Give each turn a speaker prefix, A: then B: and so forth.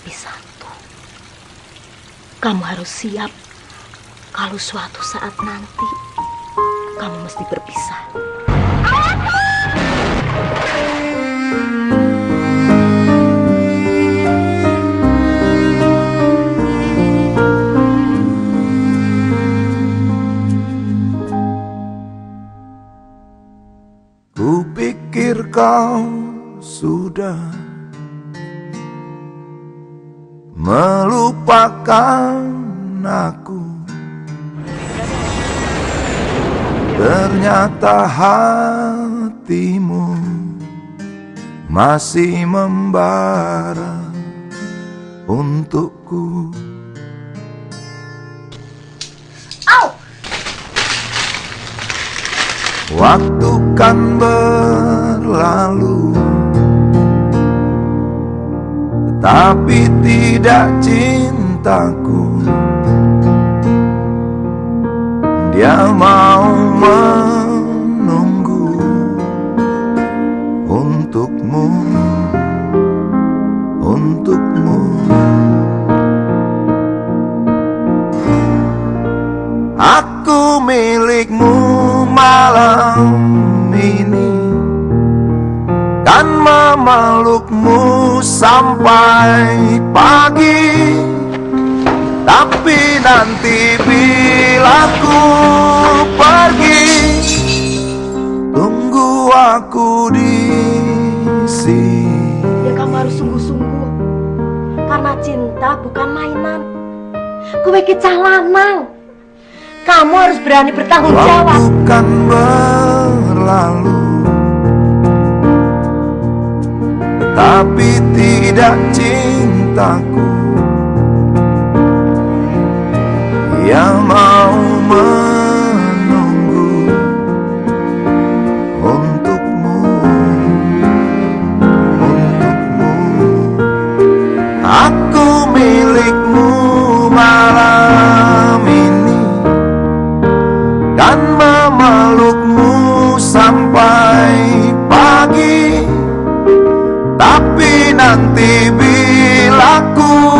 A: Tapi satu, kamu harus siap kalau suatu saat nanti kamu mesti berpisah.
B: Kupikir kau sudah melupakan aku, ternyata hatimu masih membara untukku. Waktu kan berlalu, tapi tidak cintaku. Dia mau menunggu untukmu, untukmu. Aku milikmu malam ini, kan memelukmu sampai pagi. Tapi nanti bila ku pergi, tunggu aku di sini.
A: Ya kamu harus sungguh-sungguh, karena cinta bukan mainan. Kowe iki cah lanang, kamu harus berani bertanggung jawab.
B: Waktu kan berlalu, tapi tidak cintaku. Yang mau menunggu untukmu, untukmu. Aku milikmu malam ini, kan memelukmu sampai pagi. Tapi nanti bila ku